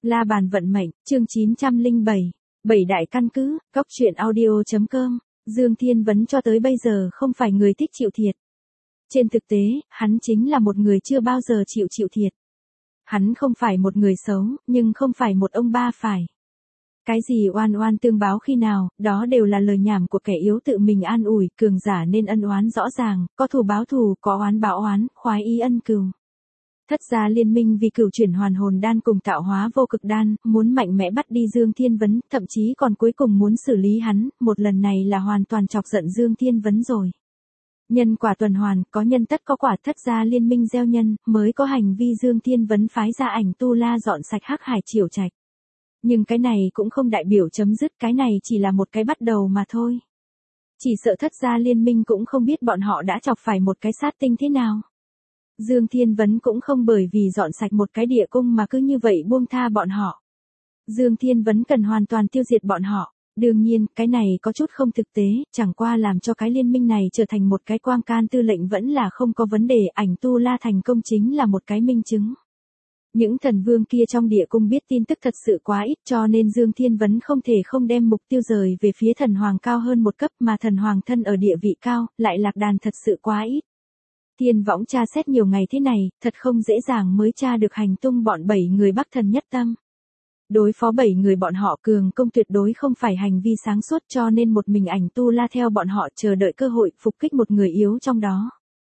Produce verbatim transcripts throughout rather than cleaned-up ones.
La bàn vận mệnh, chương chín trăm lẻ bảy, bảy đại căn cứ, cóc truyện audio chấm com, Dương Thiên Vấn cho tới bây giờ không phải người thích chịu thiệt. Trên thực tế, hắn chính là một người chưa bao giờ chịu chịu thiệt. Hắn không phải một người xấu, nhưng không phải một ông ba phải. Cái gì oan oan tương báo khi nào, đó đều là lời nhảm của kẻ yếu tự mình an ủi, cường giả nên ân oán rõ ràng, có thù báo thù, có oán báo oán, khoái ý ân cừu. Thất gia liên minh vì cửu chuyển hoàn hồn đan cùng tạo hóa vô cực đan, muốn mạnh mẽ bắt đi Dương Thiên Vấn, thậm chí còn cuối cùng muốn xử lý hắn, một lần này là hoàn toàn chọc giận Dương Thiên Vấn rồi. Nhân quả tuần hoàn, có nhân tất có quả, thất gia liên minh gieo nhân, mới có hành vi Dương Thiên Vấn phái ra ảnh tu la dọn sạch Hắc Hải Triều Trạch. Nhưng cái này cũng không đại biểu chấm dứt, cái này chỉ là một cái bắt đầu mà thôi. Chỉ sợ thất gia liên minh cũng không biết bọn họ đã chọc phải một cái sát tinh thế nào. Dương Thiên Vấn cũng không bởi vì dọn sạch một cái địa cung mà cứ như vậy buông tha bọn họ. Dương Thiên Vấn cần hoàn toàn tiêu diệt bọn họ. Đương nhiên, cái này có chút không thực tế, chẳng qua làm cho cái liên minh này trở thành một cái quang can tư lệnh vẫn là không có vấn đề, ảnh tu la thành công chính là một cái minh chứng. Những thần vương kia trong địa cung biết tin tức thật sự quá ít, cho nên Dương Thiên Vấn không thể không đem mục tiêu rời về phía thần hoàng cao hơn một cấp, mà thần hoàng thân ở địa vị cao, lại lạc đàn thật sự quá ít. Thiên võng tra xét nhiều ngày thế này, thật không dễ dàng mới tra được hành tung bọn bảy người Bắc Thần Nhất Tâm. Đối phó bảy người bọn họ cường công tuyệt đối không phải hành vi sáng suốt, cho nên một mình ảnh tu la theo bọn họ chờ đợi cơ hội phục kích một người yếu trong đó.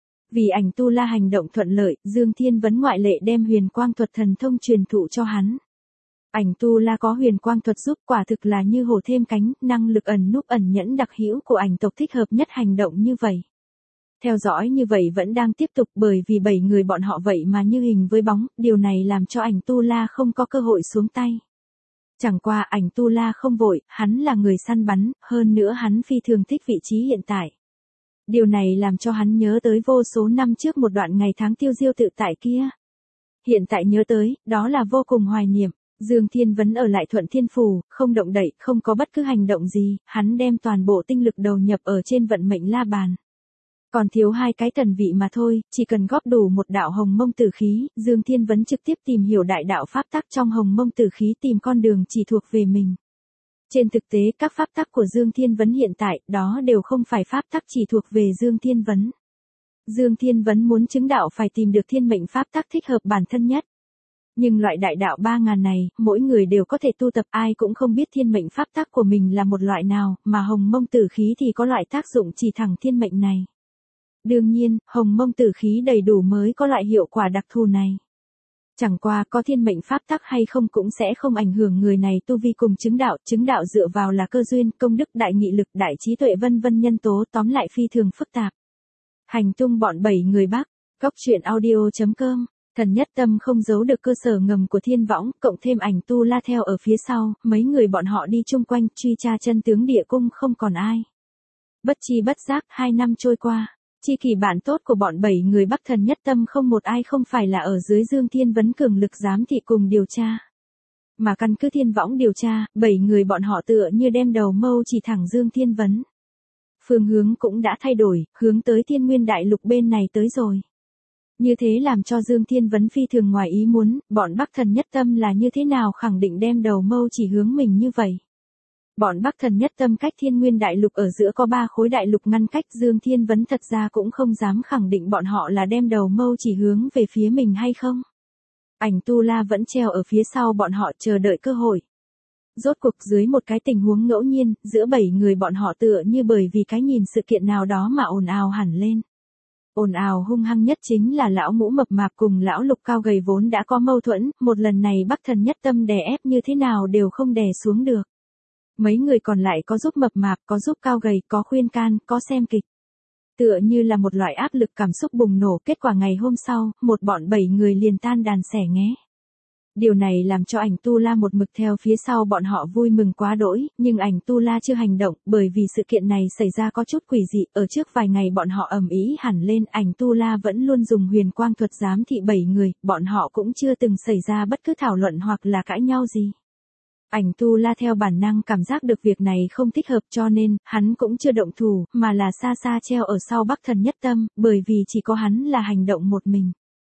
Vì ảnh tu la hành động thuận lợi, Dương Thiên Vấn ngoại lệ đem huyền quang thuật thần thông truyền thụ cho hắn. Ảnh tu la có huyền quang thuật giúp, quả thực là như hổ thêm cánh, năng lực ẩn núp ẩn nhẫn đặc hữu của ảnh tộc thích hợp nhất hành động như vậy. Theo dõi như vậy vẫn đang tiếp tục, bởi vì bảy người bọn họ vậy mà như hình với bóng, điều này làm cho ảnh tu la không có cơ hội xuống tay. Chẳng qua ảnh tu la không vội, hắn là người săn bắn, hơn nữa hắn phi thường thích vị trí hiện tại. Điều này làm cho hắn nhớ tới vô số năm trước một đoạn ngày tháng tiêu diêu tự tại kia. Hiện tại nhớ tới, đó là vô cùng hoài niệm. Dương Thiên Vấn ở lại Thuận Thiên Phủ, không động đậy, không có bất cứ hành động gì, hắn đem toàn bộ tinh lực đầu nhập ở trên vận mệnh la bàn. Còn thiếu hai cái thần vị mà thôi, chỉ cần góp đủ một đạo hồng mông tử khí, Dương Thiên Vấn trực tiếp tìm hiểu đại đạo pháp tắc trong hồng mông tử khí, tìm con đường chỉ thuộc về mình. Trên thực tế các pháp tắc của Dương Thiên Vấn hiện tại, đó đều không phải pháp tắc chỉ thuộc về Dương Thiên Vấn. Dương Thiên Vấn muốn chứng đạo phải tìm được thiên mệnh pháp tắc thích hợp bản thân nhất. Nhưng loại đại đạo ba ngàn này, mỗi người đều có thể tu tập, ai cũng không biết thiên mệnh pháp tắc của mình là một loại nào, mà hồng mông tử khí thì có loại tác dụng chỉ thẳng thiên mệnh này. Đương nhiên, hồng mông tử khí đầy đủ mới có loại hiệu quả đặc thù này. Chẳng qua có thiên mệnh pháp tắc hay không cũng sẽ không ảnh hưởng người này tu vi cùng chứng đạo, chứng đạo dựa vào là cơ duyên, công đức, đại nghị lực, đại trí tuệ vân vân nhân tố, tóm lại phi thường phức tạp. Hành tung bọn bảy người Bắc, cóc truyện audio chấm com, Thần Nhất Tâm không giấu được cơ sở ngầm của thiên võng, cộng thêm ảnh tu la theo ở phía sau, mấy người bọn họ đi chung quanh, truy tra chân tướng địa cung không còn ai. Bất chi bất giác, hai năm trôi qua. Chi kỷ bạn tốt của bọn bảy người Bắc Thần Nhất Tâm không một ai không phải là ở dưới Dương Thiên Vấn cường lực giám thị cùng điều tra. Mà căn cứ thiên võng điều tra, bảy người bọn họ tựa như đem đầu mâu chỉ thẳng Dương Thiên Vấn. Phương hướng cũng đã thay đổi, hướng tới Thiên Nguyên Đại Lục bên này tới rồi. Như thế làm cho Dương Thiên Vấn phi thường ngoài ý muốn, bọn Bắc Thần Nhất Tâm là như thế nào khẳng định đem đầu mâu chỉ hướng mình như vậy. Bọn Bắc Thần Nhất Tâm cách Thiên Nguyên Đại Lục ở giữa có ba khối đại lục ngăn cách, Dương Thiên Vấn thật ra cũng không dám khẳng định bọn họ là đem đầu mâu chỉ hướng về phía mình hay không. Ảnh tu la vẫn treo ở phía sau bọn họ chờ đợi cơ hội. Rốt cuộc dưới một cái tình huống ngẫu nhiên, giữa bảy người bọn họ tựa như bởi vì cái nhìn sự kiện nào đó mà ồn ào hẳn lên. Ồn ào hung hăng nhất chính là lão mũ mập mạp cùng lão lục cao gầy vốn đã có mâu thuẫn, một lần này Bắc Thần Nhất Tâm đè ép như thế nào đều không đè xuống được. Mấy người còn lại có giúp mập mạp, có giúp cao gầy, có khuyên can, có xem kịch. Tựa như là một loại áp lực cảm xúc bùng nổ, kết quả ngày hôm sau, một bọn bảy người liền tan đàn xẻ nghé. Điều này làm cho ảnh tu la một mực theo phía sau bọn họ vui mừng quá đỗi, nhưng ảnh tu la chưa hành động, bởi vì sự kiện này xảy ra có chút quỷ dị, ở trước vài ngày bọn họ ầm ĩ hẳn lên, ảnh tu la vẫn luôn dùng huyền quang thuật giám thị bảy người, bọn họ cũng chưa từng xảy ra bất cứ thảo luận hoặc là cãi nhau gì. Ảnh tu la theo bản năng cảm giác được việc này không thích hợp cho nên, hắn cũng chưa động thủ, mà là xa xa treo ở sau Bắc Thần Nhất Tâm, bởi vì chỉ có hắn là hành động một mình.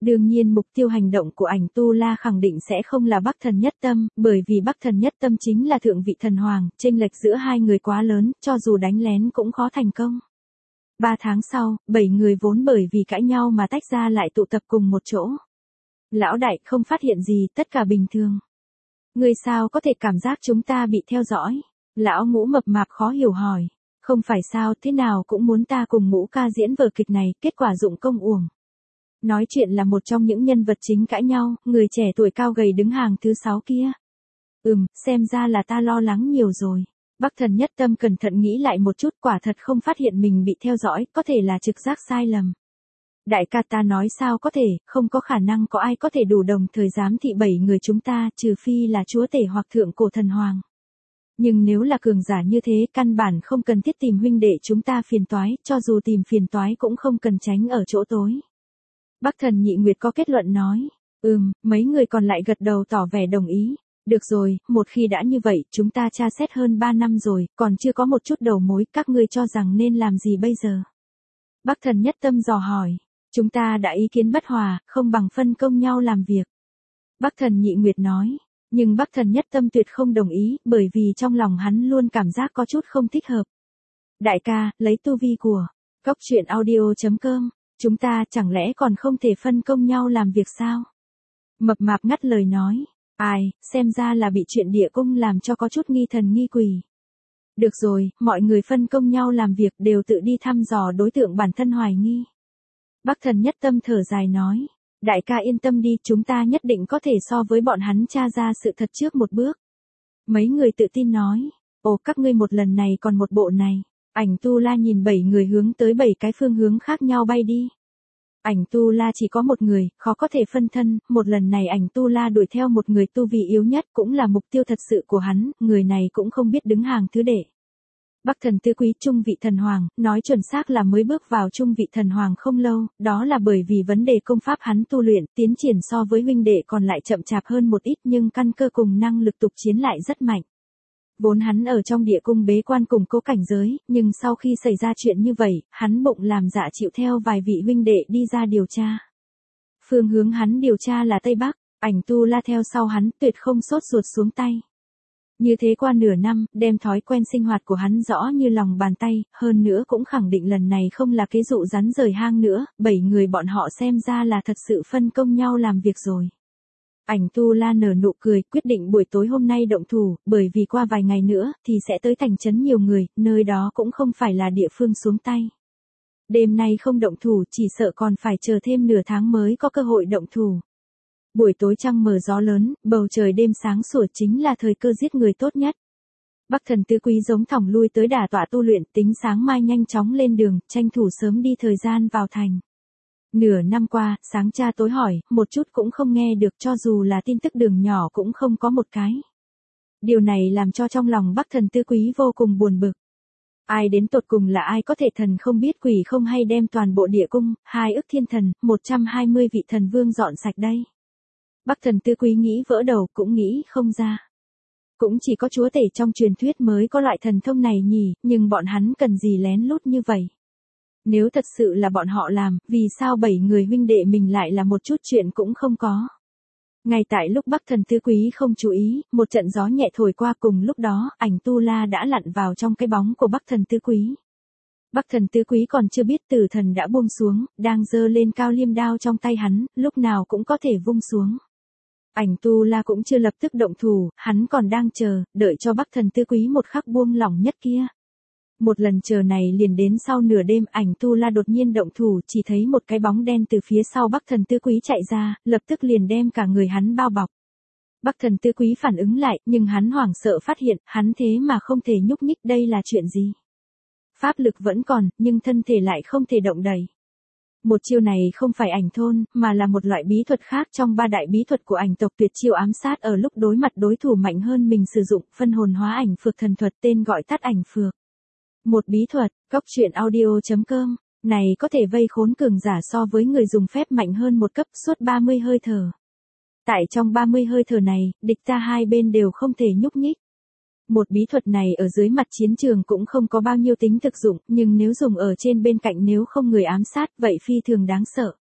Đương nhiên mục tiêu hành động của ảnh Tu La khẳng định sẽ không là Bắc Thần Nhất Tâm, bởi vì Bắc Thần Nhất Tâm chính là thượng vị thần hoàng, chênh lệch giữa hai người quá lớn, cho dù đánh lén cũng khó thành công. Ba tháng sau, bảy người vốn bởi vì cãi nhau mà tách ra lại tụ tập cùng một chỗ. Lão đại không phát hiện gì, tất cả bình thường. Người sao có thể cảm giác chúng ta bị theo dõi? Lão Ngũ mập mạp khó hiểu hỏi. Không phải sao, thế nào cũng muốn ta cùng Ngũ ca diễn vở kịch này, kết quả dụng công uổng. Nói chuyện là một trong những nhân vật chính cãi nhau, người trẻ tuổi cao gầy đứng hàng thứ sáu kia. Ừm, xem ra là ta lo lắng nhiều rồi. Bắc Thần Nhất Tâm cẩn thận nghĩ lại một chút, quả thật không phát hiện mình bị theo dõi, có thể là trực giác sai lầm. Đại ca, ta nói sao có thể, không có khả năng có ai có thể đủ đồng thời giám thị bảy người chúng ta, trừ phi là chúa tể hoặc thượng cổ thần hoàng. Nhưng nếu là cường giả như thế, căn bản không cần thiết tìm huynh đệ chúng ta phiền toái, cho dù tìm phiền toái cũng không cần tránh ở chỗ tối. Bắc Thần Nhị Nguyệt có kết luận nói. Ừm, mấy người còn lại gật đầu tỏ vẻ đồng ý. Được rồi, một khi đã như vậy, chúng ta tra xét hơn ba năm rồi, còn chưa có một chút đầu mối, các ngươi cho rằng nên làm gì bây giờ? Bắc Thần Nhất Tâm dò hỏi. Chúng ta đã ý kiến bất hòa, không bằng phân công nhau làm việc. Bắc Thần Nhị Nguyệt nói. Nhưng Bắc Thần Nhất Tâm tuyệt không đồng ý, bởi vì trong lòng hắn luôn cảm giác có chút không thích hợp. Đại ca, lấy tu vi của cốc truyện audio chấm com, chúng ta chẳng lẽ còn không thể phân công nhau làm việc sao? Mập mạp ngắt lời nói. Ai, xem ra là bị chuyện địa cung làm cho có chút nghi thần nghi quỷ. Được rồi, mọi người phân công nhau làm việc đều tự đi thăm dò đối tượng bản thân hoài nghi. Bắc Thần Nhất Tâm thở dài nói. Đại ca yên tâm đi, chúng ta nhất định có thể so với bọn hắn tra ra sự thật trước một bước. Mấy người tự tin nói. Ồ, các ngươi một lần này còn một bộ này. Ảnh Tu La nhìn bảy người hướng tới bảy cái phương hướng khác nhau bay đi. Ảnh Tu La chỉ có một người, khó có thể phân thân, một lần này ảnh Tu La đuổi theo một người tu vi yếu nhất, cũng là mục tiêu thật sự của hắn, người này cũng không biết đứng hàng thứ đệ. Bắc Thần Tứ Quý trung vị thần hoàng, nói chuẩn xác là mới bước vào trung vị thần hoàng không lâu, đó là bởi vì vấn đề công pháp hắn tu luyện, tiến triển so với huynh đệ còn lại chậm chạp hơn một ít, nhưng căn cơ cùng năng lực tục chiến lại rất mạnh. Vốn hắn ở trong địa cung bế quan củng cố cảnh giới, nhưng sau khi xảy ra chuyện như vậy, hắn bụng làm dạ chịu theo vài vị huynh đệ đi ra điều tra. Phương hướng hắn điều tra là Tây Bắc, ảnh Tu La theo sau hắn, tuyệt không sốt ruột xuống tay. Như thế qua nửa năm, đem thói quen sinh hoạt của hắn rõ như lòng bàn tay, hơn nữa cũng khẳng định lần này không là cái dụ rắn rời hang nữa, bảy người bọn họ xem ra là thật sự phân công nhau làm việc rồi. Ảnh Tu La nở nụ cười, quyết định buổi tối hôm nay động thủ, bởi vì qua vài ngày nữa, thì sẽ tới thành trấn nhiều người, nơi đó cũng không phải là địa phương xuống tay. Đêm nay không động thủ, chỉ sợ còn phải chờ thêm nửa tháng mới có cơ hội động thủ. Buổi tối trăng mờ gió lớn, bầu trời đêm sáng sủa chính là thời cơ giết người tốt nhất. Bắc Thần Tứ Quý giống thỏng lui tới đả tọa tu luyện, tính sáng mai nhanh chóng lên đường, tranh thủ sớm đi thời gian vào thành. Nửa năm qua, sáng tra tối hỏi, một chút cũng không nghe được, cho dù là tin tức đường nhỏ cũng không có một cái. Điều này làm cho trong lòng Bắc Thần Tứ Quý vô cùng buồn bực. Ai đến tột cùng là ai có thể thần không biết quỷ không hay đem toàn bộ địa cung, hai ức thiên thần, một trăm hai mươi vị thần vương dọn sạch đây. Bắc Thần Tứ Quý nghĩ vỡ đầu, cũng nghĩ không ra. Cũng chỉ có chúa tể trong truyền thuyết mới có loại thần thông này nhỉ, nhưng bọn hắn cần gì lén lút như vậy? Nếu thật sự là bọn họ làm, vì sao bảy người huynh đệ mình lại là một chút chuyện cũng không có? Ngay tại lúc Bắc Thần Tứ Quý không chú ý, một trận gió nhẹ thổi qua, cùng lúc đó, ảnh Tu La đã lặn vào trong cái bóng của Bắc Thần Tứ Quý. Bắc Thần Tứ Quý còn chưa biết tử thần đã buông xuống, đang giơ lên cao liêm đao trong tay hắn, lúc nào cũng có thể vung xuống. Ảnh Tu La cũng chưa lập tức động thủ, hắn còn đang chờ, đợi cho Bắc Thần Tứ Quý một khắc buông lỏng nhất kia. Một lần chờ này liền đến sau nửa đêm, ảnh Tu La đột nhiên động thủ, chỉ thấy một cái bóng đen từ phía sau Bắc Thần Tứ Quý chạy ra, lập tức liền đem cả người hắn bao bọc. Bắc Thần Tứ Quý phản ứng lại, nhưng hắn hoảng sợ phát hiện, hắn thế mà không thể nhúc nhích, đây là chuyện gì? Pháp lực vẫn còn, nhưng thân thể lại không thể động đậy. Một chiêu này không phải ảnh thôn, mà là một loại bí thuật khác trong ba đại bí thuật của ảnh tộc, tuyệt chiêu ám sát ở lúc đối mặt đối thủ mạnh hơn mình sử dụng, phân hồn hóa ảnh phược thần thuật, tên gọi tắt ảnh phược. Một bí thuật, cốc truyện audio chấm com, này có thể vây khốn cường giả so với người dùng phép mạnh hơn một cấp suốt ba mươi hơi thở. Tại trong ba mươi hơi thở này, địch ta hai bên đều không thể nhúc nhích. Một bí thuật này ở dưới mặt chiến trường cũng không có bao nhiêu tính thực dụng, nhưng nếu dùng ở trên bên cạnh nếu không người ám sát, vậy phi thường đáng sợ.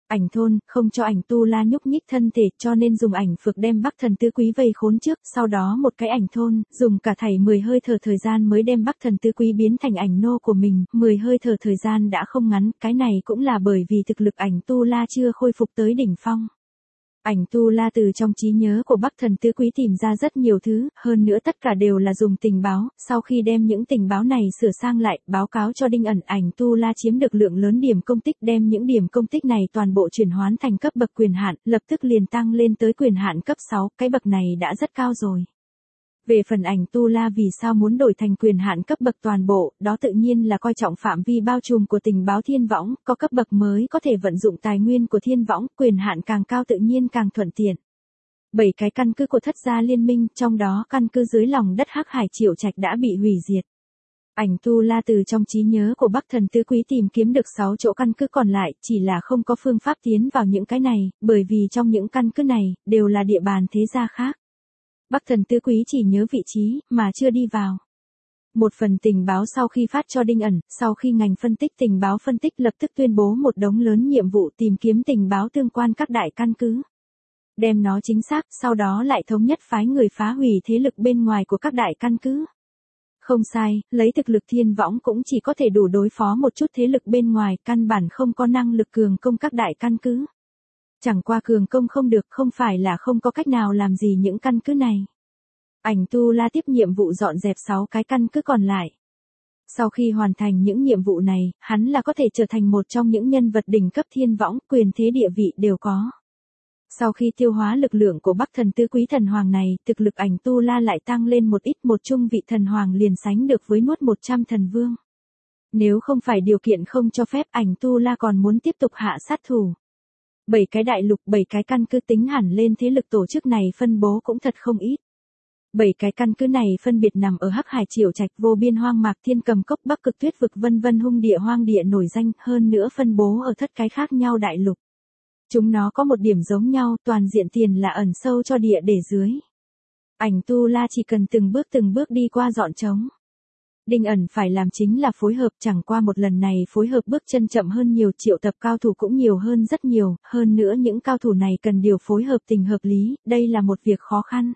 Ảnh thôn, không cho ảnh Tu La nhúc nhích thân thể, cho nên dùng ảnh phược đem Bắc Thần Tứ Quý vây khốn trước, sau đó một cái ảnh thôn, dùng cả thảy mười hơi thở thời gian mới đem Bắc Thần Tứ Quý biến thành ảnh nô của mình, mười hơi thở thời gian đã không ngắn, cái này cũng là bởi vì thực lực ảnh Tu La chưa khôi phục tới đỉnh phong. Ảnh Tu La từ trong trí nhớ của Bắc Thần Tứ Quý tìm ra rất nhiều thứ, hơn nữa tất cả đều là dùng tình báo, sau khi đem những tình báo này sửa sang lại, báo cáo cho Đinh ẩn, ảnh Tu La chiếm được lượng lớn điểm công tích, đem những điểm công tích này toàn bộ chuyển hoán thành cấp bậc quyền hạn, lập tức liền tăng lên tới quyền hạn cấp sáu, cái bậc này đã rất cao rồi. Về phần ảnh Tu La vì sao muốn đổi thành quyền hạn cấp bậc toàn bộ, đó tự nhiên là coi trọng phạm vi bao trùm của tình báo thiên võng, có cấp bậc mới có thể vận dụng tài nguyên của thiên võng, quyền hạn càng cao tự nhiên càng thuận tiện. Bảy cái căn cứ của thất gia liên minh, trong đó căn cứ dưới lòng đất Hắc Hải Triệu Trạch đã bị hủy diệt. Ảnh Tu La từ trong trí nhớ của Bắc Thần Tứ Quý tìm kiếm được sáu chỗ căn cứ còn lại, chỉ là không có phương pháp tiến vào những cái này, bởi vì trong những căn cứ này, đều là địa bàn thế gia khác. Bắc Thần Tứ Quý chỉ nhớ vị trí, mà chưa đi vào. Một phần tình báo sau khi phát cho Đinh ẩn, sau khi ngành phân tích tình báo phân tích lập tức tuyên bố một đống lớn nhiệm vụ tìm kiếm tình báo tương quan các đại căn cứ. Đem nó chính xác, sau đó lại thống nhất phái người phá hủy thế lực bên ngoài của các đại căn cứ. Không sai, lấy thực lực thiên võng cũng chỉ có thể đủ đối phó một chút thế lực bên ngoài, căn bản không có năng lực cường công các đại căn cứ. Chẳng qua cường công không được, không phải là không có cách nào làm gì những căn cứ này. Ảnh Tu La tiếp nhiệm vụ dọn dẹp sáu cái căn cứ còn lại. Sau khi hoàn thành những nhiệm vụ này, hắn là có thể trở thành một trong những nhân vật đỉnh cấp thiên võng, quyền thế địa vị đều có. Sau khi tiêu hóa lực lượng của Bắc Thần Tứ Quý thần hoàng này, thực lực ảnh Tu La lại tăng lên một ít, một trung vị thần hoàng liền sánh được với nuốt một trăm thần vương. Nếu không phải điều kiện không cho phép, ảnh Tu La còn muốn tiếp tục hạ sát thủ. Bảy cái đại lục, bảy cái căn cứ tính hẳn lên thế lực tổ chức này phân bố cũng thật không ít. Bảy cái căn cứ này phân biệt nằm ở Hắc Hải Triệu Trạch, Vô Biên Hoang Mạc, Thiên Cầm Cốc, Bắc Cực Tuyết Vực, vân vân hung địa hoang địa nổi danh, hơn nữa phân bố ở thất cái khác nhau đại lục. Chúng nó có một điểm giống nhau, toàn diện tiền là ẩn sâu cho địa để dưới. Ảnh Tu La chỉ cần từng bước từng bước đi qua dọn trống. Đinh ẩn phải làm chính là phối hợp, chẳng qua một lần này phối hợp bước chân chậm hơn nhiều, triệu tập cao thủ cũng nhiều hơn rất nhiều, hơn nữa những cao thủ này cần điều phối hợp tình hợp lý, đây là một việc khó khăn.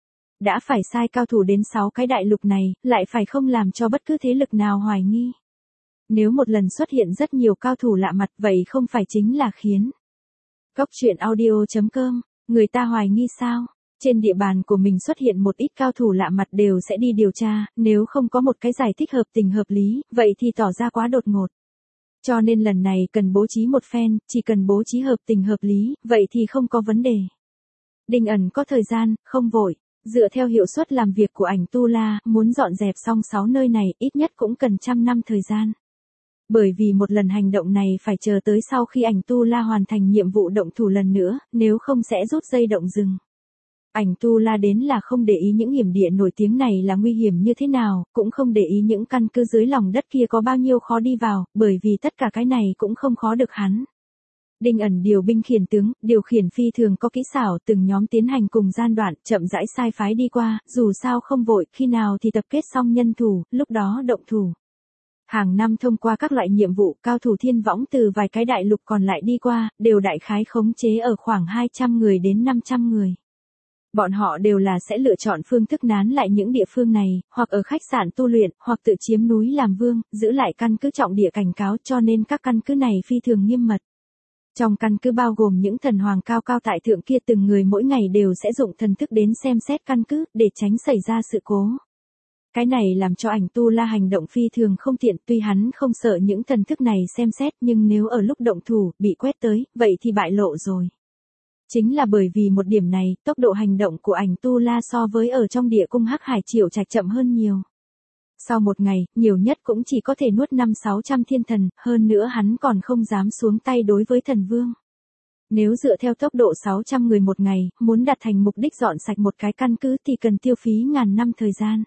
Đã phải sai cao thủ đến sáu cái đại lục này, lại phải không làm cho bất cứ thế lực nào hoài nghi. Nếu một lần xuất hiện rất nhiều cao thủ lạ mặt, vậy không phải chính là khiến Cốc truyện audio chấm com, người ta hoài nghi sao? Trên địa bàn của mình xuất hiện một ít cao thủ lạ mặt đều sẽ đi điều tra, nếu không có một cái giải thích hợp tình hợp lý, vậy thì tỏ ra quá đột ngột. Cho nên lần này cần bố trí một phen, chỉ cần bố trí hợp tình hợp lý, vậy thì không có vấn đề. Đinh ẩn có thời gian, không vội, dựa theo hiệu suất làm việc của ảnh Tu La, muốn dọn dẹp xong sáu nơi này, ít nhất cũng cần trăm năm thời gian. Bởi vì một lần hành động này phải chờ tới sau khi ảnh Tu La hoàn thành nhiệm vụ động thủ lần nữa, nếu không sẽ rút dây động rừng. Ảnh Tu La đến là không để ý những hiểm địa nổi tiếng này là nguy hiểm như thế nào, cũng không để ý những căn cứ dưới lòng đất kia có bao nhiêu khó đi vào, bởi vì tất cả cái này cũng không khó được hắn. Đinh ẩn điều binh khiển tướng, điều khiển phi thường có kỹ xảo, từng nhóm tiến hành cùng gian đoạn, chậm rãi sai phái đi qua, dù sao không vội, khi nào thì tập kết xong nhân thủ, lúc đó động thủ. Hàng năm thông qua các loại nhiệm vụ, cao thủ thiên võng từ vài cái đại lục còn lại đi qua, đều đại khái khống chế ở khoảng hai trăm người đến năm trăm người. Bọn họ đều là sẽ lựa chọn phương thức nán lại những địa phương này, hoặc ở khách sạn tu luyện, hoặc tự chiếm núi làm vương, giữ lại căn cứ trọng địa cảnh cáo, cho nên các căn cứ này phi thường nghiêm mật. Trong căn cứ bao gồm những thần hoàng cao cao tại thượng kia, từng người mỗi ngày đều sẽ dụng thần thức đến xem xét căn cứ, để tránh xảy ra sự cố. Cái này làm cho ảnh Tu La hành động phi thường không tiện, tuy hắn không sợ những thần thức này xem xét, nhưng nếu ở lúc động thủ, bị quét tới, vậy thì bại lộ rồi. Chính là bởi vì một điểm này, tốc độ hành động của ảnh Tu La so với ở trong địa cung Hắc Hải Triệu Trạch chậm hơn nhiều. Sau một ngày, nhiều nhất cũng chỉ có thể nuốt năm sáu trăm thiên thần, hơn nữa hắn còn không dám xuống tay đối với thần vương. Nếu dựa theo tốc độ sáu trăm người một ngày, muốn đạt thành mục đích dọn sạch một cái căn cứ thì cần tiêu phí ngàn năm thời gian.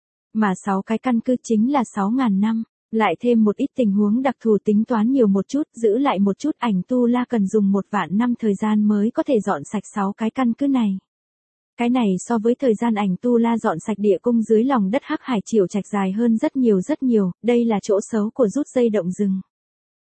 Mà sáu cái căn cứ chính là sáu ngàn năm, lại thêm một ít tình huống đặc thù tính toán nhiều một chút, giữ lại một chút, ảnh Tu La cần dùng một vạn năm thời gian mới có thể dọn sạch sáu cái căn cứ này. Cái này so với thời gian ảnh Tu La dọn sạch địa cung dưới lòng đất Hắc Hải Triệu Trạch dài hơn rất nhiều rất nhiều, đây là chỗ xấu của rút dây động rừng.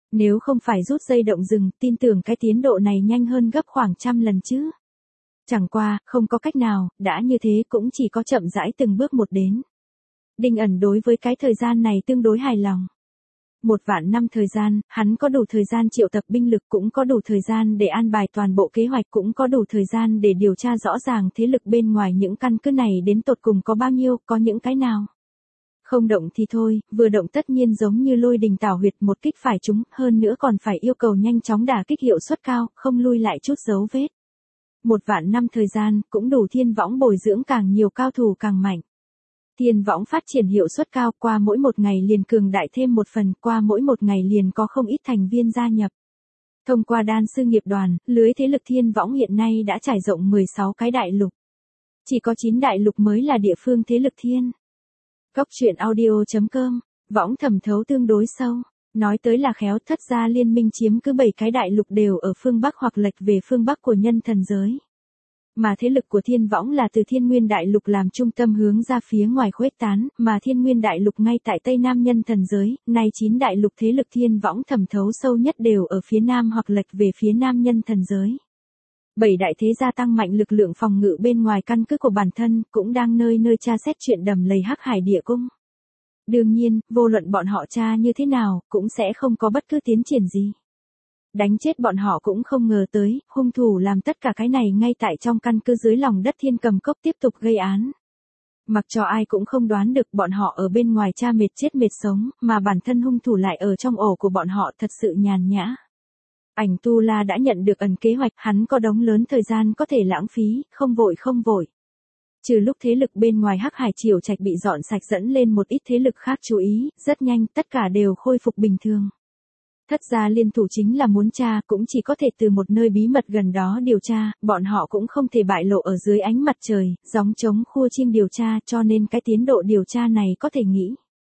Nếu không phải rút dây động rừng, tin tưởng cái tiến độ này nhanh hơn gấp khoảng trăm lần chứ. Chẳng qua, không có cách nào, đã như thế cũng chỉ có chậm rãi từng bước một đến. Đinh ẩn đối với cái thời gian này tương đối hài lòng. Một vạn năm thời gian, hắn có đủ thời gian triệu tập binh lực, cũng có đủ thời gian để an bài toàn bộ kế hoạch, cũng có đủ thời gian để điều tra rõ ràng thế lực bên ngoài những căn cứ này đến tột cùng có bao nhiêu, có những cái nào. Không động thì thôi, vừa động tất nhiên giống như lôi đình tảo huyệt, một kích phải trúng, hơn nữa còn phải yêu cầu nhanh chóng đả kích hiệu suất cao, không lui lại chút dấu vết. Một vạn năm thời gian, cũng đủ thiên võng bồi dưỡng càng nhiều cao thủ càng mạnh. Thiên võng phát triển hiệu suất cao, qua mỗi một ngày liền cường đại thêm một phần, qua mỗi một ngày liền có không ít thành viên gia nhập. Thông qua đan sư nghiệp đoàn, lưới thế lực thiên võng hiện nay đã trải rộng mười sáu cái đại lục. Chỉ có chín đại lục mới là địa phương thế lực thiên. Góc truyện audio chấm com, võng thẩm thấu tương đối sâu. Nói tới là khéo, thất gia liên minh chiếm cứ bảy cái đại lục đều ở phương Bắc hoặc lệch về phương Bắc của nhân thần giới. Mà thế lực của thiên võng là từ thiên nguyên đại lục làm trung tâm hướng ra phía ngoài khuếch tán, mà thiên nguyên đại lục ngay tại tây nam nhân thần giới, nay chín đại lục thế lực thiên võng thẩm thấu sâu nhất đều ở phía nam hoặc lệch về phía nam nhân thần giới. Bảy đại thế gia tăng mạnh lực lượng phòng ngự bên ngoài căn cứ của bản thân, cũng đang nơi nơi tra xét chuyện đầm lầy Hắc Hải địa cung. Đương nhiên, vô luận bọn họ tra như thế nào, cũng sẽ không có bất cứ tiến triển gì. Đánh chết bọn họ cũng không ngờ tới, hung thủ làm tất cả cái này ngay tại trong căn cứ dưới lòng đất Thiên Cầm Cốc tiếp tục gây án. Mặc cho ai cũng không đoán được bọn họ ở bên ngoài tra mệt chết mệt sống, mà bản thân hung thủ lại ở trong ổ của bọn họ thật sự nhàn nhã. Ảnh Tu La đã nhận được ẩn kế hoạch, hắn có đống lớn thời gian có thể lãng phí, không vội không vội. Trừ lúc thế lực bên ngoài Hắc Hải Triều Trạch bị dọn sạch dẫn lên một ít thế lực khác chú ý, rất nhanh tất cả đều khôi phục bình thường. Thất gia liên thủ chính là muốn tra, cũng chỉ có thể từ một nơi bí mật gần đó điều tra, bọn họ cũng không thể bại lộ ở dưới ánh mặt trời, gióng trống khua chiêng điều tra, cho nên cái tiến độ điều tra này có thể nghĩ.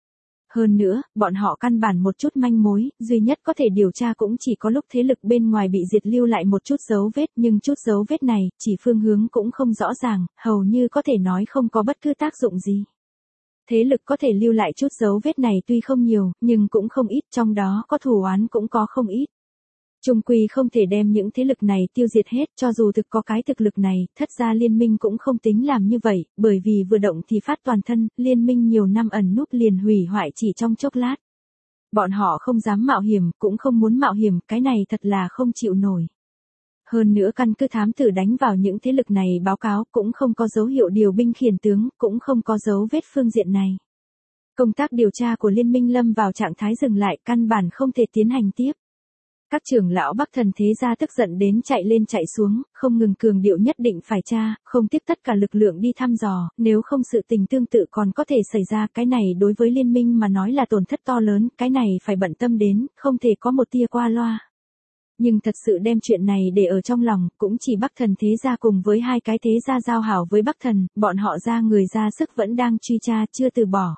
Hơn nữa, bọn họ căn bản một chút manh mối, duy nhất có thể điều tra cũng chỉ có lúc thế lực bên ngoài bị diệt lưu lại một chút dấu vết, nhưng chút dấu vết này, chỉ phương hướng cũng không rõ ràng, hầu như có thể nói không có bất cứ tác dụng gì. Thế lực có thể lưu lại chút dấu vết này tuy không nhiều, nhưng cũng không ít, trong đó có thù oán cũng có không ít. Chung quy không thể đem những thế lực này tiêu diệt hết, cho dù thực có cái thực lực này, thất gia liên minh cũng không tính làm như vậy, bởi vì vừa động thì phát toàn thân, liên minh nhiều năm ẩn núp liền hủy hoại chỉ trong chốc lát. Bọn họ không dám mạo hiểm, cũng không muốn mạo hiểm, cái này thật là không chịu nổi. Hơn nữa căn cứ thám tử đánh vào những thế lực này báo cáo cũng không có dấu hiệu điều binh khiển tướng, cũng không có dấu vết phương diện này. Công tác điều tra của liên minh lâm vào trạng thái dừng lại, căn bản không thể tiến hành tiếp. Các trưởng lão Bắc Thần thế gia tức giận đến chạy lên chạy xuống, không ngừng cường điệu nhất định phải tra, không tiếc tất cả lực lượng đi thăm dò, nếu không sự tình tương tự còn có thể xảy ra, cái này đối với liên minh mà nói là tổn thất to lớn, cái này phải bận tâm đến, không thể có một tia qua loa. Nhưng thật sự đem chuyện này để ở trong lòng, cũng chỉ Bắc Thần thế gia cùng với hai cái thế gia giao hảo với Bắc Thần, bọn họ ra người ra sức vẫn đang truy tra, chưa từ bỏ.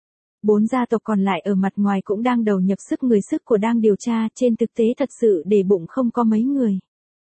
Bốn gia tộc còn lại ở mặt ngoài cũng đang đầu nhập sức người sức của đang điều tra, trên thực tế thật sự để bụng không có mấy người.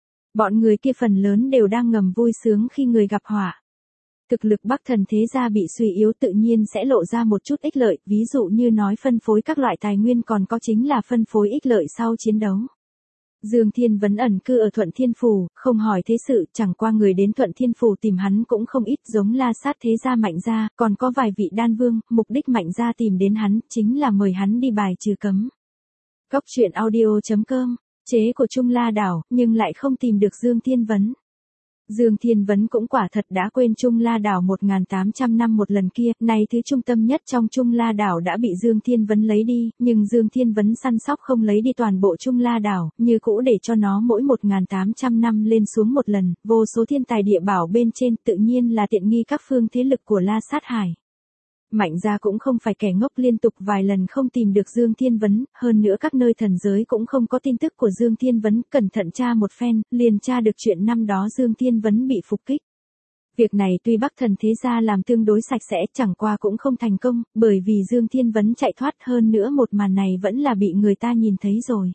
Bọn người kia phần lớn đều đang ngầm vui sướng khi người gặp họa. Thực lực Bắc Thần thế gia bị suy yếu tự nhiên sẽ lộ ra một chút ích lợi, ví dụ như nói phân phối các loại tài nguyên, còn có chính là phân phối ích lợi sau chiến đấu. Dương Thiên Vấn ẩn cư ở Thuận Thiên Phủ, không hỏi thế sự, chẳng qua người đến Thuận Thiên Phủ tìm hắn cũng không ít, giống La Sát thế gia Mạnh gia, còn có vài vị đan vương, mục đích Mạnh gia tìm đến hắn, chính là mời hắn đi bài trừ cấm. Góc truyện audio chấm com, chế của Trung La Đảo, nhưng lại không tìm được Dương Thiên Vấn. Dương Thiên Vấn cũng quả thật đã quên Trung La Đảo một nghìn tám trăm năm một lần kia, nay thứ trung tâm nhất trong Trung La Đảo đã bị Dương Thiên Vấn lấy đi, nhưng Dương Thiên Vấn săn sóc không lấy đi toàn bộ Trung La Đảo, như cũ để cho nó mỗi một nghìn tám trăm năm lên xuống một lần, vô số thiên tài địa bảo bên trên tự nhiên là tiện nghi các phương thế lực của La Sát Hải. Mạnh gia cũng không phải kẻ ngốc, liên tục vài lần không tìm được Dương Thiên Vấn, hơn nữa các nơi thần giới cũng không có tin tức của Dương Thiên Vấn, cẩn thận tra một phen, liền tra được chuyện năm đó Dương Thiên Vấn bị phục kích. Việc này tuy Bắc Thần thế gia làm tương đối sạch sẽ, chẳng qua cũng không thành công, bởi vì Dương Thiên Vấn chạy thoát, hơn nữa một màn này vẫn là bị người ta nhìn thấy rồi.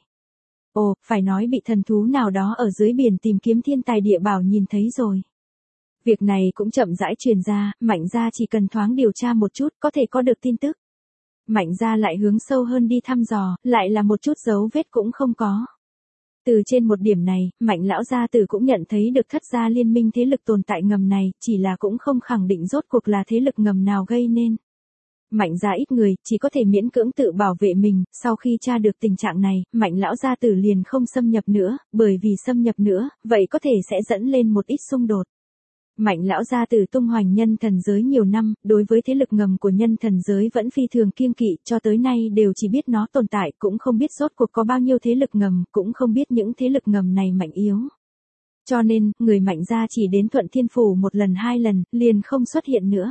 Ồ, phải nói bị thần thú nào đó ở dưới biển tìm kiếm thiên tài địa bảo nhìn thấy rồi. Việc này cũng chậm rãi truyền ra, Mạnh gia chỉ cần thoáng điều tra một chút có thể có được tin tức. Mạnh gia lại hướng sâu hơn đi thăm dò, lại là một chút dấu vết cũng không có. Từ trên một điểm này, Mạnh lão gia tử cũng nhận thấy được thất gia liên minh thế lực tồn tại ngầm này, chỉ là cũng không khẳng định rốt cuộc là thế lực ngầm nào gây nên. Mạnh gia ít người, chỉ có thể miễn cưỡng tự bảo vệ mình, sau khi tra được tình trạng này, Mạnh lão gia tử liền không xâm nhập nữa, bởi vì xâm nhập nữa, vậy có thể sẽ dẫn lên một ít xung đột. Mạnh lão gia tử tung hoành nhân thần giới nhiều năm, đối với thế lực ngầm của nhân thần giới vẫn phi thường kiêng kỵ, cho tới nay đều chỉ biết nó tồn tại, cũng không biết rốt cuộc có bao nhiêu thế lực ngầm, cũng không biết những thế lực ngầm này mạnh yếu. Cho nên, người Mạnh gia chỉ đến Thuận Thiên Phủ một lần hai lần, liền không xuất hiện nữa.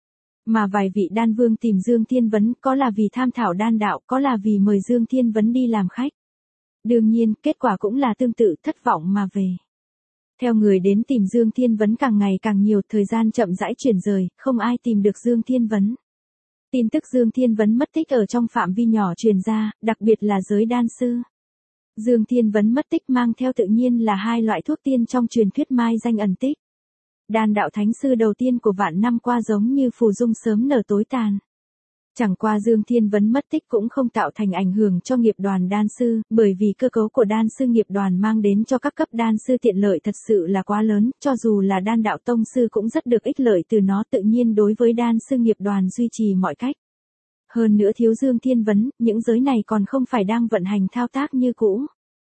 Mà vài vị đan vương tìm Dương Thiên Vấn, có là vì tham thảo đan đạo, có là vì mời Dương Thiên Vấn đi làm khách. Đương nhiên, kết quả cũng là tương tự, thất vọng mà về. Theo người đến tìm Dương Thiên Vấn càng ngày càng nhiều, thời gian chậm rãi chuyển rời, không ai tìm được Dương Thiên Vấn. Tin tức Dương Thiên Vấn mất tích ở trong phạm vi nhỏ truyền ra, đặc biệt là giới đan sư. Dương Thiên Vấn mất tích mang theo tự nhiên là hai loại thuốc tiên trong truyền thuyết mai danh ẩn tích. Đan đạo thánh sư đầu tiên của vạn năm qua giống như phù dung sớm nở tối tàn. Chẳng qua Dương Thiên Vấn mất tích cũng không tạo thành ảnh hưởng cho nghiệp đoàn đan sư, bởi vì cơ cấu của đan sư nghiệp đoàn mang đến cho các cấp đan sư tiện lợi thật sự là quá lớn, cho dù là đan đạo tông sư cũng rất được ích lợi từ nó, tự nhiên đối với đan sư nghiệp đoàn duy trì mọi cách. Hơn nữa thiếu Dương Thiên Vấn, những giới này còn không phải đang vận hành thao tác như cũ.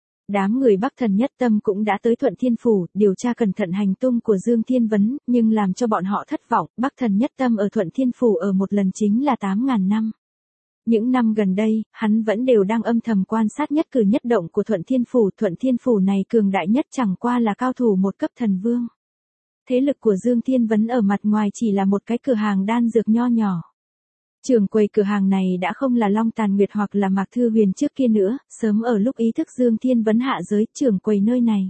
Đám người Bắc Thần Nhất Tâm cũng đã tới Thuận Thiên Phủ, điều tra cẩn thận hành tung của Dương Thiên Vấn, nhưng làm cho bọn họ thất vọng, Bắc Thần Nhất Tâm ở Thuận Thiên Phủ ở một lần chính là tám ngàn năm. Những năm gần đây, hắn vẫn đều đang âm thầm quan sát nhất cử nhất động của Thuận Thiên Phủ, Thuận Thiên Phủ này cường đại nhất chẳng qua là cao thủ một cấp thần vương. Thế lực của Dương Thiên Vấn ở mặt ngoài chỉ là một cái cửa hàng đan dược nho nhỏ. Trưởng quầy cửa hàng này đã không là Long Tàn Nguyệt hoặc là Mạc Thư Huyền trước kia nữa, sớm ở lúc ý thức Dương Thiên Vấn hạ giới, trưởng quầy nơi này.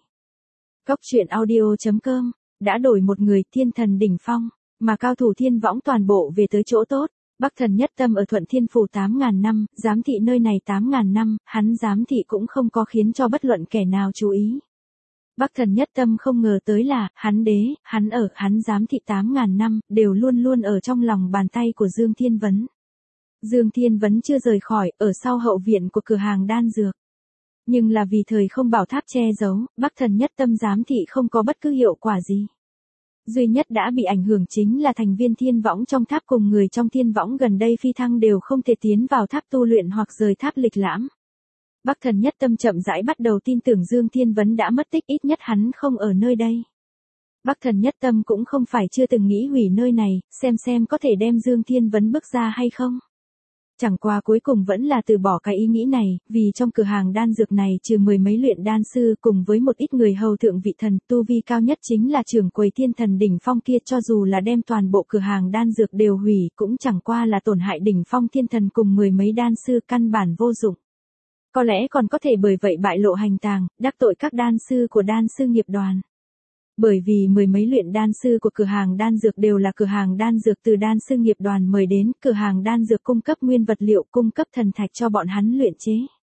Cốc truyện audio chấm com đã đổi một người, thiên thần đỉnh phong, mà cao thủ thiên võng toàn bộ về tới chỗ tốt. Bắc Thần Nhất Tâm ở Thuận Thiên Phủ tám ngàn năm, giám thị nơi này tám ngàn năm, hắn giám thị cũng không có khiến cho bất luận kẻ nào chú ý. Bắc Thần Nhất Tâm không ngờ tới là, hắn đế, hắn ở, hắn giám thị tám ngàn năm, đều luôn luôn ở trong lòng bàn tay của Dương Thiên Vấn. Dương Thiên Vấn chưa rời khỏi, ở sau hậu viện của cửa hàng đan dược. Nhưng là vì thời không bảo tháp che giấu, Bắc Thần Nhất Tâm giám thị không có bất cứ hiệu quả gì. Duy nhất đã bị ảnh hưởng chính là thành viên thiên võng trong tháp cùng người trong thiên võng gần đây phi thăng đều không thể tiến vào tháp tu luyện hoặc rời tháp lịch lãm. Bắc Thần Nhất Tâm chậm rãi bắt đầu tin tưởng Dương Thiên Vấn đã mất tích, ít nhất hắn không ở nơi đây. Bắc Thần Nhất Tâm cũng không phải chưa từng nghĩ hủy nơi này, xem xem có thể đem Dương Thiên Vấn bước ra hay không. Chẳng qua cuối cùng vẫn là từ bỏ cái ý nghĩ này, vì trong cửa hàng đan dược này trừ mười mấy luyện đan sư cùng với một ít người hầu thượng vị thần, tu vi cao nhất chính là trưởng quầy thiên thần đỉnh phong kia, cho dù là đem toàn bộ cửa hàng đan dược đều hủy cũng chẳng qua là tổn hại đỉnh phong thiên thần cùng mười mấy đan sư, căn bản vô dụng. Có lẽ còn có thể bởi vậy bại lộ hành tàng, đắc tội các đan sư của đan sư nghiệp đoàn. Bởi vì mười mấy luyện đan sư của cửa hàng đan dược đều là cửa hàng đan dược từ đan sư nghiệp đoàn mời đến, cửa hàng đan dược cung cấp nguyên vật liệu, cung cấp thần thạch cho bọn hắn luyện chế.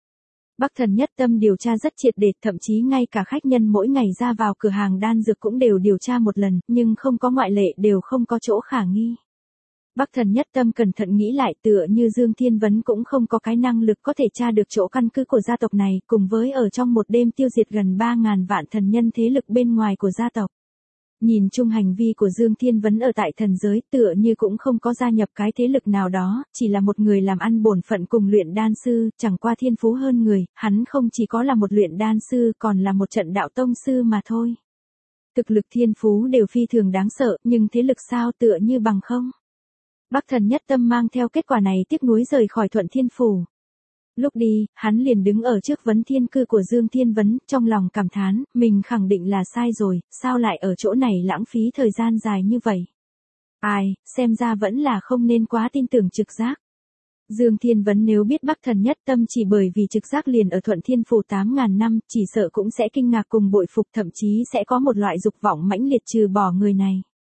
Bắc Thần Nhất Tâm điều tra rất triệt để, thậm chí ngay cả khách nhân mỗi ngày ra vào cửa hàng đan dược cũng đều điều tra một lần, nhưng không có ngoại lệ, đều không có chỗ khả nghi. Bắc Thần Nhất Tâm cẩn thận nghĩ lại, tựa như Dương Thiên Vấn cũng không có cái năng lực có thể tra được chỗ căn cứ của gia tộc này, cùng với ở trong một đêm tiêu diệt gần ba ngàn vạn thần nhân thế lực bên ngoài của gia tộc. Nhìn chung hành vi của Dương Thiên Vấn ở tại thần giới, tựa như cũng không có gia nhập cái thế lực nào đó, chỉ là một người làm ăn bổn phận cùng luyện đan sư, chẳng qua thiên phú hơn người, hắn không chỉ có là một luyện đan sư còn là một trận đạo tông sư mà thôi. Thực lực thiên phú đều phi thường đáng sợ, nhưng thế lực sao tựa như bằng không. Bắc Thần Nhất Tâm mang theo kết quả này tiếc nuối rời khỏi Thuận Thiên Phủ. Lúc đi, hắn liền đứng ở trước vấn thiên cư của Dương Thiên Vấn, trong lòng cảm thán, mình khẳng định là sai rồi, sao lại ở chỗ này lãng phí thời gian dài như vậy. Ai, xem ra vẫn là không nên quá tin tưởng trực giác. Dương Thiên Vấn nếu biết Bắc Thần Nhất Tâm chỉ bởi vì trực giác liền ở Thuận Thiên Phủ tám ngàn năm, chỉ sợ cũng sẽ kinh ngạc cùng bội phục, thậm chí sẽ có một loại dục vọng mãnh liệt trừ bỏ người này.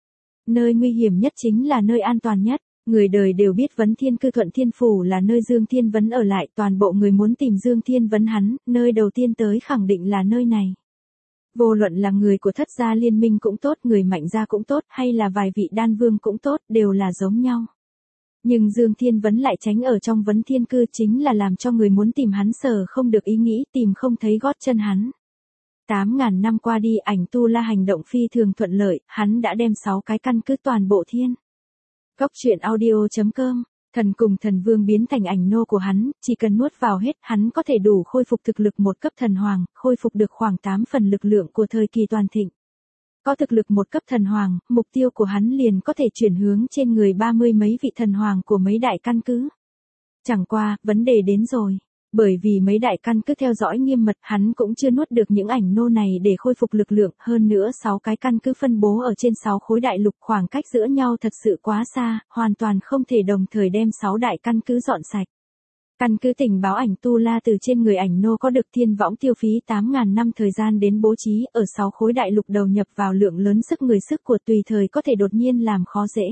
Nơi nguy hiểm nhất chính là nơi an toàn nhất. Người đời đều biết vấn thiên cư Thuận Thiên Phủ là nơi Dương Thiên Vấn ở lại, toàn bộ người muốn tìm Dương Thiên Vấn hắn, nơi đầu tiên tới khẳng định là nơi này. Vô luận là người của thất gia liên minh cũng tốt, người Mạnh gia cũng tốt, hay là vài vị đan vương cũng tốt, đều là giống nhau. Nhưng Dương Thiên Vấn lại tránh ở trong Vấn Thiên Cư, chính là làm cho người muốn tìm hắn sờ không được ý nghĩ, tìm không thấy gót chân hắn. Tám ngàn năm qua đi, Ảnh Tu La hành động phi thường thuận lợi, hắn đã đem sáu cái căn cứ toàn bộ thiên. Góc truyện audio chấm com, thần cùng thần vương biến thành ảnh nô của hắn, chỉ cần nuốt vào hết, hắn có thể đủ khôi phục thực lực một cấp thần hoàng, khôi phục được khoảng tám phần lực lượng của thời kỳ toàn thịnh. Có thực lực một cấp thần hoàng, mục tiêu của hắn liền có thể chuyển hướng trên người ba mươi mấy vị thần hoàng của mấy đại căn cứ. Chẳng qua, vấn đề đến rồi. Bởi vì mấy đại căn cứ theo dõi nghiêm mật, hắn cũng chưa nuốt được những ảnh nô này để khôi phục lực lượng, hơn nữa sáu cái căn cứ phân bố ở trên sáu khối đại lục, khoảng cách giữa nhau thật sự quá xa, hoàn toàn không thể đồng thời đem sáu đại căn cứ dọn sạch. Căn cứ tình báo Ảnh Tu La từ trên người ảnh nô có được Thiên Võng tiêu phí tám ngàn năm thời gian đến bố trí ở sáu khối đại lục đầu nhập vào lượng lớn sức người sức của tùy thời có thể đột nhiên làm khó dễ.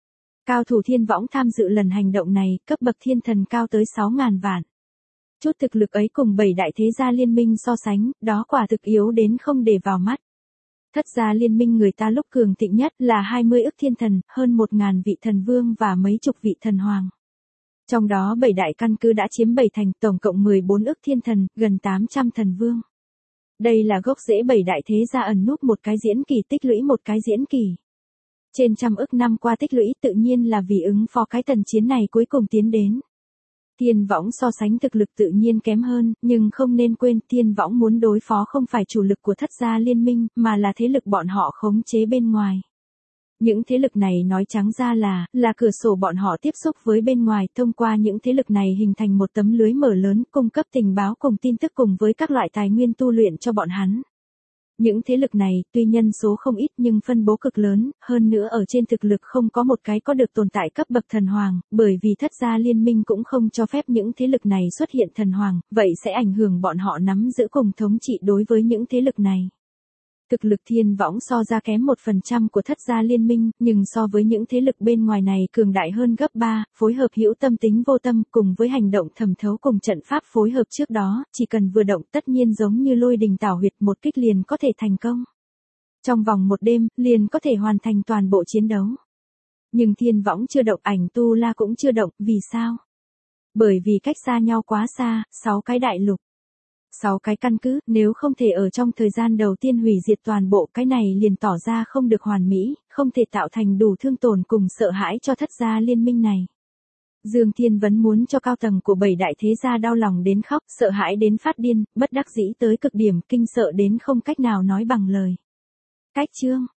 Cao thủ Thiên Võng tham dự lần hành động này, cấp bậc thiên thần cao tới sáu ngàn vạn. Chút thực lực ấy cùng bảy đại thế gia liên minh so sánh, đó quả thực yếu đến không để vào mắt. Thất gia liên minh người ta lúc cường thịnh nhất là hai mươi ức thiên thần, hơn một ngàn vị thần vương và mấy chục vị thần hoàng. Trong đó bảy đại căn cứ đã chiếm bảy thành, tổng cộng mười bốn ức thiên thần, gần tám trăm thần vương. Đây là gốc rễ bảy đại thế gia ẩn núp một cái diễn kỳ tích lũy một cái diễn kỳ. Trên trăm ức năm qua tích lũy tự nhiên là vì ứng phó cái tần chiến này cuối cùng tiến đến. Thiên Võng so sánh thực lực tự nhiên kém hơn, nhưng không nên quên Thiên Võng muốn đối phó không phải chủ lực của thất gia liên minh, mà là thế lực bọn họ khống chế bên ngoài. Những thế lực này nói trắng ra là, là cửa sổ bọn họ tiếp xúc với bên ngoài, thông qua những thế lực này hình thành một tấm lưới mở lớn, cung cấp tình báo cùng tin tức cùng với các loại tài nguyên tu luyện cho bọn hắn. Những thế lực này, tuy nhân số không ít nhưng phân bố cực lớn, hơn nữa ở trên thực lực không có một cái có được tồn tại cấp bậc thần hoàng, bởi vì thất gia liên minh cũng không cho phép những thế lực này xuất hiện thần hoàng, vậy sẽ ảnh hưởng bọn họ nắm giữ cùng thống trị đối với những thế lực này. Thực lực Thiên Võng so ra kém một phần trăm của thất gia liên minh, nhưng so với những thế lực bên ngoài này cường đại hơn gấp ba, phối hợp hữu tâm tính vô tâm cùng với hành động thẩm thấu cùng trận pháp phối hợp trước đó, chỉ cần vừa động tất nhiên giống như lôi đình tảo huyệt một kích liền có thể thành công. Trong vòng một đêm, liền có thể hoàn thành toàn bộ chiến đấu. Nhưng Thiên Võng chưa động, Ảnh Tu La cũng chưa động, vì sao? Bởi vì cách xa nhau quá xa, sáu cái đại lục. Sáu cái căn cứ, nếu không thể ở trong thời gian đầu tiên hủy diệt toàn bộ cái này liền tỏ ra không được hoàn mỹ, không thể tạo thành đủ thương tổn cùng sợ hãi cho thất gia liên minh này. Dương Thiên Vấn muốn cho cao tầng của bảy đại thế gia đau lòng đến khóc, sợ hãi đến phát điên, bất đắc dĩ tới cực điểm, kinh sợ đến không cách nào nói bằng lời. Cách chương